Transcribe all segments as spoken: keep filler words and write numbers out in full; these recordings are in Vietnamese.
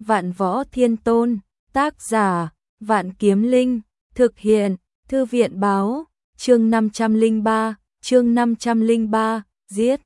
Vạn Võ Thiên Tôn, tác giả, Vạn Kiếm Linh, thực hiện, Thư viện báo, chương năm trăm lẻ ba, chương năm trăm lẻ ba, giết.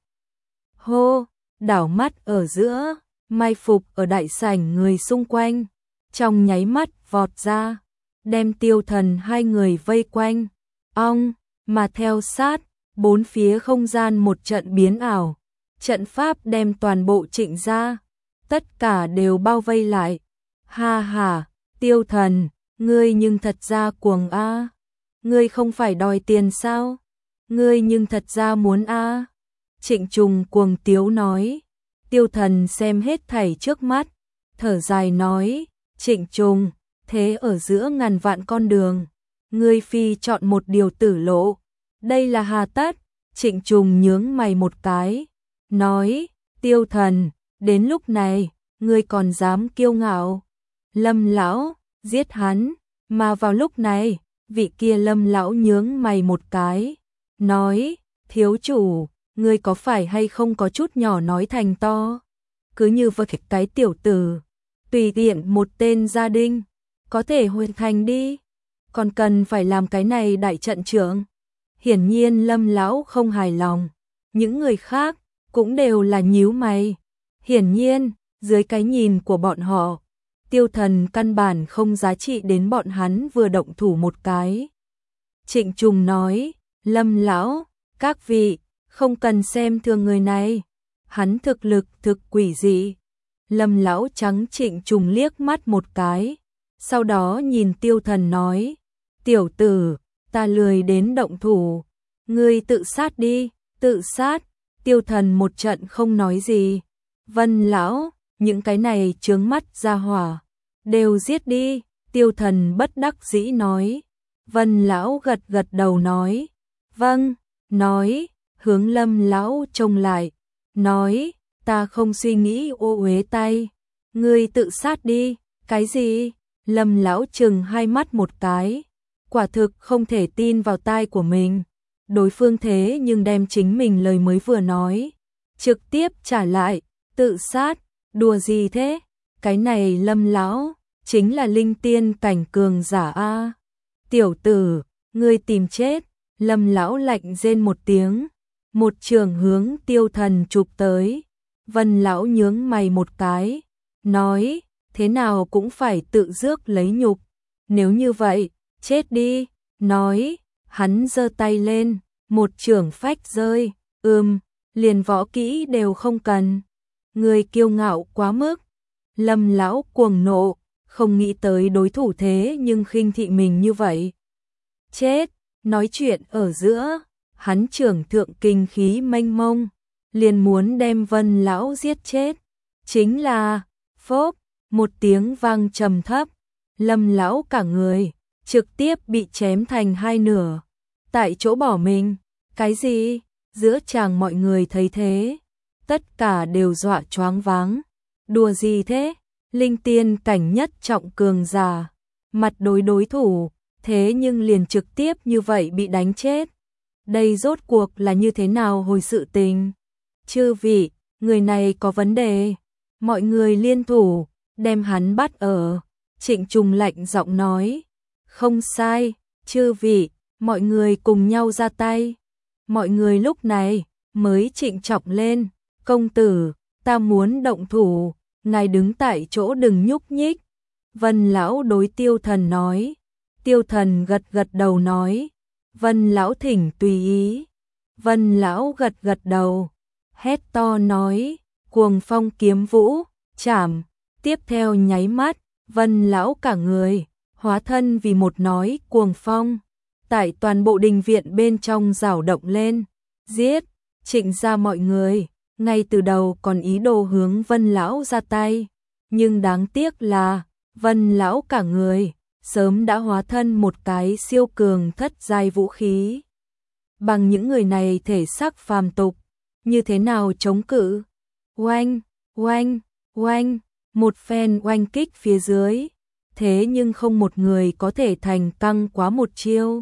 Hô, đảo mắt ở giữa, mai phục ở đại sảnh người xung quanh, trong nháy mắt vọt ra, đem Tiêu Thần hai người vây quanh, ong, mà theo sát, bốn phía không gian một trận biến ảo, trận pháp đem toàn bộ Trịnh gia, tất cả đều bao vây lại. Ha ha, Tiêu Thần, ngươi nhưng thật ra cuồng a. Ngươi không phải đòi tiền sao? Ngươi nhưng thật ra muốn a. Trịnh Trùng cuồng tiếu nói. Tiêu Thần xem hết thảy trước mắt, thở dài nói, Trịnh Trùng, thế ở giữa ngàn vạn con đường, ngươi phi chọn một điều tử lộ, đây là hà tất. Trịnh Trùng nhướng mày một cái, nói, Tiêu Thần, đến lúc này, ngươi còn dám kiêu ngạo. Lâm lão, giết hắn, mà vào lúc này, vị kia Lâm lão nhướng mày một cái, nói, thiếu chủ, ngươi có phải hay không có chút nhỏ nói thành to, cứ như vật cái tiểu tử, tùy tiện một tên gia đình, có thể hoàn thành đi, còn cần phải làm cái này đại trận trưởng. Hiển nhiên Lâm lão không hài lòng, những người khác cũng đều là nhíu mày. Hiển nhiên, dưới cái nhìn của bọn họ, Tiêu Thần căn bản không giá trị đến bọn hắn vừa động thủ một cái. Trịnh Trùng nói, Lâm lão, các vị, không cần xem thường người này, hắn thực lực thực quỷ dị. Lâm lão trắng Trịnh Trùng liếc mắt một cái, sau đó nhìn Tiêu Thần nói, tiểu tử, ta lười đến động thủ, ngươi tự sát đi, tự sát. Tiêu Thần một trận không nói gì. Vân lão, những cái này chướng mắt ra hỏa, đều giết đi. Tiêu Thần bất đắc dĩ nói. Vân lão gật gật đầu nói, vâng, nói, hướng Lâm lão trông lại, nói, ta không suy nghĩ ô uế tay, ngươi tự sát đi. Cái gì? Lâm lão chừng hai mắt một cái, quả thực không thể tin vào tai của mình. Đối phương thế nhưng đem chính mình lời mới vừa nói trực tiếp trả lại, tự sát, đùa gì thế? Cái này Lâm lão chính là linh tiên cảnh cường giả a. Tiểu tử, ngươi tìm chết. Lâm lão lạnh rên một tiếng, một trường hướng Tiêu Thần chụp tới. Vân lão nhướng mày một cái, nói, thế nào cũng phải tự rước lấy nhục, nếu như vậy, chết đi. Nói, hắn giơ tay lên, một chưởng phách rơi, ừm, liền võ kỹ đều không cần. Người kiêu ngạo quá mức. Lâm lão cuồng nộ, không nghĩ tới đối thủ thế nhưng khinh thị mình như vậy. Chết, nói chuyện ở giữa, hắn trưởng thượng kinh khí mênh mông, liền muốn đem Vân lão giết chết. Chính là, phốp, một tiếng vang trầm thấp, Lâm lão cả người trực tiếp bị chém thành hai nửa, tại chỗ bỏ mình. Cái gì? Giữa chàng mọi người thấy thế, tất cả đều dọa choáng váng. Đùa gì thế? Linh tiên cảnh nhất trọng cường giả, mặt đối đối thủ, thế nhưng liền trực tiếp như vậy bị đánh chết. Đây rốt cuộc là như thế nào hồi sự tình? Chư vị, người này có vấn đề. Mọi người liên thủ, đem hắn bắt ở. Trịnh Trùng lạnh giọng nói, không sai, chư vị, mọi người cùng nhau ra tay. Mọi người lúc này mới trịnh trọng lên, công tử, ta muốn động thủ, ngài đứng tại chỗ đừng nhúc nhích. Vân lão đối Tiêu Thần nói. Tiêu Thần gật gật đầu nói, Vân lão thỉnh tùy ý. Vân lão gật gật đầu, hét to nói, cuồng phong kiếm vũ, chảm. Tiếp theo nháy mắt, Vân lão cả người hóa thân vì một nói cuồng phong, tại toàn bộ đình viện bên trong rảo động lên, giết. Trịnh gia mọi người ngay từ đầu còn ý đồ hướng Vân lão ra tay, nhưng đáng tiếc là Vân lão cả người sớm đã hóa thân một cái siêu cường thất giai vũ khí. Bằng những người này thể xác phàm tục, như thế nào chống cự? Oanh, oanh, oanh, một phen oanh kích phía dưới, thế nhưng không một người có thể thành căng quá một chiêu.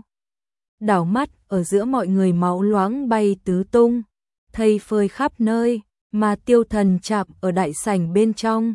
Đảo mắt ở giữa mọi người máu loãng bay tứ tung, thây phơi khắp nơi, mà Tiêu Thần chạm ở đại sảnh bên trong,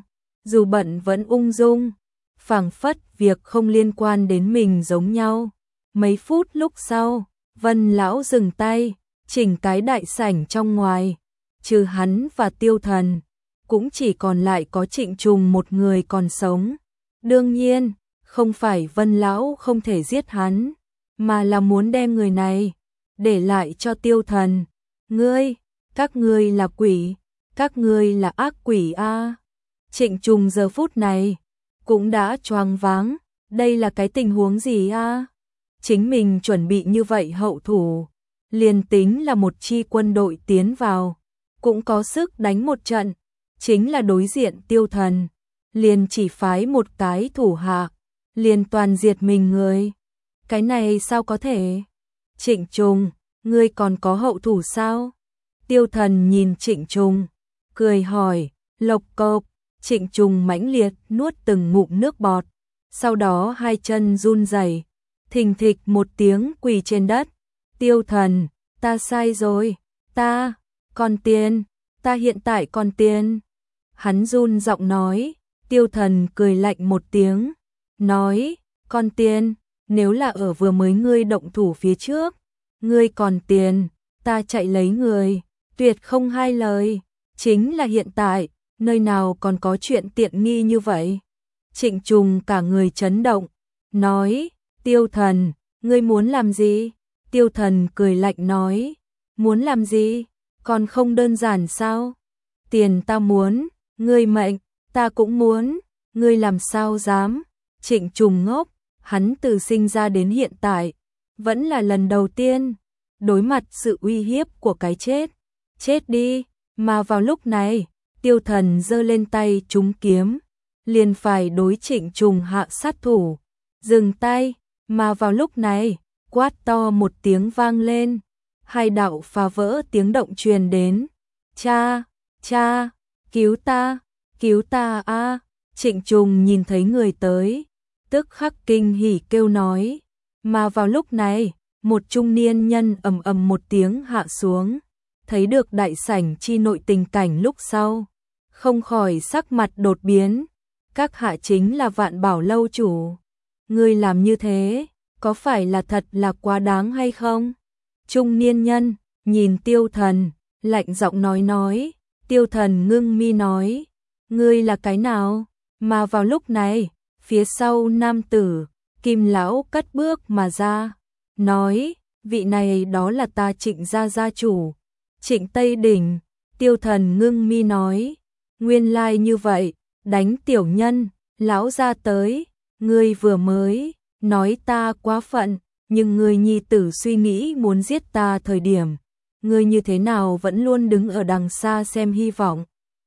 dù bận vẫn ung dung, phảng phất việc không liên quan đến mình giống nhau. Mấy phút lúc sau, Vân lão dừng tay, chỉnh cái đại sảnh trong ngoài, trừ hắn và Tiêu Thần, cũng chỉ còn lại có Trịnh Trùng một người còn sống. Đương nhiên, không phải Vân lão không thể giết hắn, mà là muốn đem người này để lại cho Tiêu Thần. Ngươi, các ngươi là quỷ, các ngươi là ác quỷ a. À. Trịnh Trùng giờ phút này cũng đã choáng váng, đây là cái tình huống gì a? À? Chính mình chuẩn bị như vậy hậu thủ, liền tính là một chi quân đội tiến vào, cũng có sức đánh một trận, chính là đối diện Tiêu Thần, liền chỉ phái một cái thủ hạ, liền toàn diệt mình người. Cái này sao có thể? Trịnh Trùng, ngươi còn có hậu thủ sao? Tiêu Thần nhìn Trịnh Trùng, cười hỏi. Lộc cộc, Trịnh Trùng mãnh liệt nuốt từng ngụm nước bọt, sau đó hai chân run rẩy, thình thịch một tiếng quỳ trên đất. Tiêu Thần, ta sai rồi, ta, còn tiền, ta hiện tại còn tiền. Hắn run giọng nói. Tiêu Thần cười lạnh một tiếng, nói, còn tiền, nếu là ở vừa mới ngươi động thủ phía trước, ngươi còn tiền, ta chạy lấy người, tuyệt không hai lời, chính là hiện tại, nơi nào còn có chuyện tiện nghi như vậy. Trịnh Trùng cả người chấn động, nói, Tiêu Thần, ngươi muốn làm gì? Tiêu Thần cười lạnh nói, muốn làm gì? Còn không đơn giản sao? Tiền ta muốn, ngươi mệnh, ta cũng muốn, ngươi làm sao dám? Trịnh Trùng ngốc, hắn từ sinh ra đến hiện tại, vẫn là lần đầu tiên đối mặt sự uy hiếp của cái chết. Chết đi, mà vào lúc này, Tiêu Thần giơ lên tay trúng kiếm, liền phải đối Trịnh Trùng hạ sát thủ. Dừng tay, mà vào lúc này, quát to một tiếng vang lên, hai đạo phá vỡ tiếng động truyền đến. Cha, cha, cứu ta, cứu ta a! À. Trịnh Trùng nhìn thấy người tới, tức khắc kinh hỉ kêu nói, mà vào lúc này, một trung niên nhân ầm ầm một tiếng hạ xuống, thấy được đại sảnh chi nội tình cảnh lúc sau, không khỏi sắc mặt đột biến. Các hạ chính là Vạn Bảo lâu chủ, ngươi làm như thế, có phải là thật là quá đáng hay không? Trung niên nhân nhìn Tiêu Thần, lạnh giọng nói nói. Tiêu Thần ngưng mi nói, ngươi là cái nào? Mà vào lúc này, phía sau nam tử, Kim lão cất bước mà ra, nói, vị này đó là ta Trịnh gia gia chủ, Trịnh Tây Đỉnh. Tiêu Thần ngưng mi nói, nguyên lai like như vậy, đánh tiểu nhân, lão gia tới, ngươi vừa mới nói ta quá phận, nhưng ngươi nhi tử suy nghĩ muốn giết ta thời điểm, ngươi như thế nào vẫn luôn đứng ở đằng xa xem hy vọng.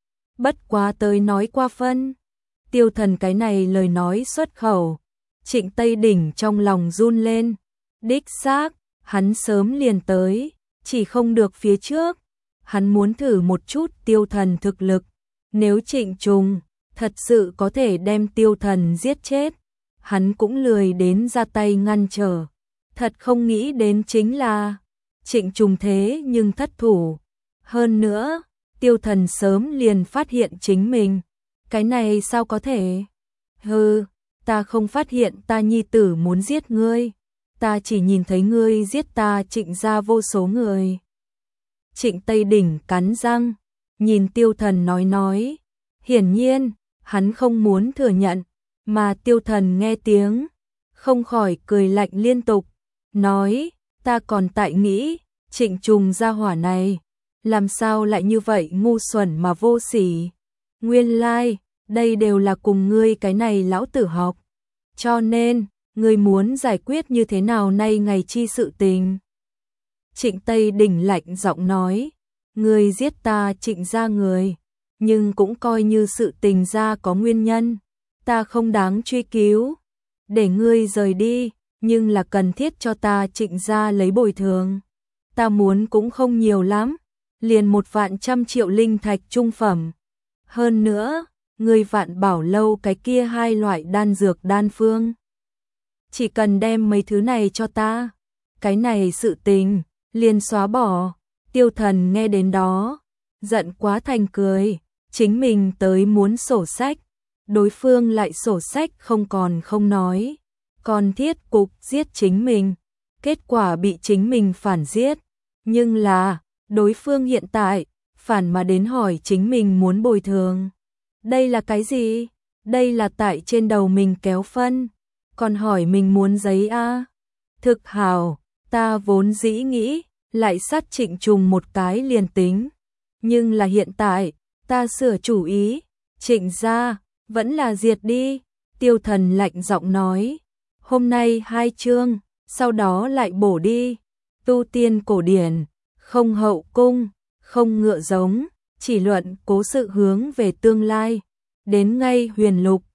Bất quá tới nói qua phân. Tiêu Thần cái này lời nói xuất khẩu, Trịnh Tây Đỉnh trong lòng run lên. Đích xác, hắn sớm liền tới, chỉ không được phía trước. Hắn muốn thử một chút Tiêu Thần thực lực. Nếu Trịnh Trùng thật sự có thể đem Tiêu Thần giết chết, hắn cũng lười đến ra tay ngăn trở. Thật không nghĩ đến chính là Trịnh Trùng thế nhưng thất thủ. Hơn nữa, Tiêu Thần sớm liền phát hiện chính mình. Cái này sao có thể? Hừ, ta không phát hiện ta nhi tử muốn giết ngươi. Ta chỉ nhìn thấy ngươi giết ta Trịnh gia vô số người. Trịnh Tây Đỉnh cắn răng, nhìn Tiêu Thần nói nói. Hiển nhiên, hắn không muốn thừa nhận, mà Tiêu Thần nghe tiếng, không khỏi cười lạnh liên tục, nói, ta còn tại nghĩ, Trịnh Trùng gia hỏa này, làm sao lại như vậy ngu xuẩn mà vô sỉ. Nguyên lai, like, đây đều là cùng ngươi cái này lão tử học. Cho nên, ngươi muốn giải quyết như thế nào nay ngày chi sự tình? Trịnh Tây Đỉnh lạnh giọng nói, ngươi giết ta Trịnh gia người, nhưng cũng coi như sự tình ra có nguyên nhân, ta không đáng truy cứu, để ngươi rời đi, nhưng là cần thiết cho ta Trịnh gia lấy bồi thường. Ta muốn cũng không nhiều lắm, liền một vạn trăm triệu linh thạch trung phẩm. Hơn nữa, ngươi Vạn Bảo lâu cái kia hai loại đan dược đan phương. Chỉ cần đem mấy thứ này cho ta, cái này sự tình, liền xóa bỏ. Tiêu Thần nghe đến đó, giận quá thành cười, chính mình tới muốn sổ sách, đối phương lại sổ sách không còn không nói, còn thiết cục giết chính mình, kết quả bị chính mình phản giết, nhưng là, đối phương hiện tại, phản mà đến hỏi chính mình muốn bồi thường. Đây là cái gì? Đây là tại trên đầu mình kéo phân, còn hỏi mình muốn giấy a. Thực hào, ta vốn dĩ nghĩ, lại sát Trịnh Trùng một cái liền tính. Nhưng là hiện tại, ta sửa chủ ý, Trịnh gia, vẫn là diệt đi. Tiêu Thần lạnh giọng nói, hôm nay hai chương, sau đó lại bổ đi. Tu tiên cổ điển, không hậu cung, không ngựa giống, chỉ luận cố sự hướng về tương lai. Đến ngay huyền lục,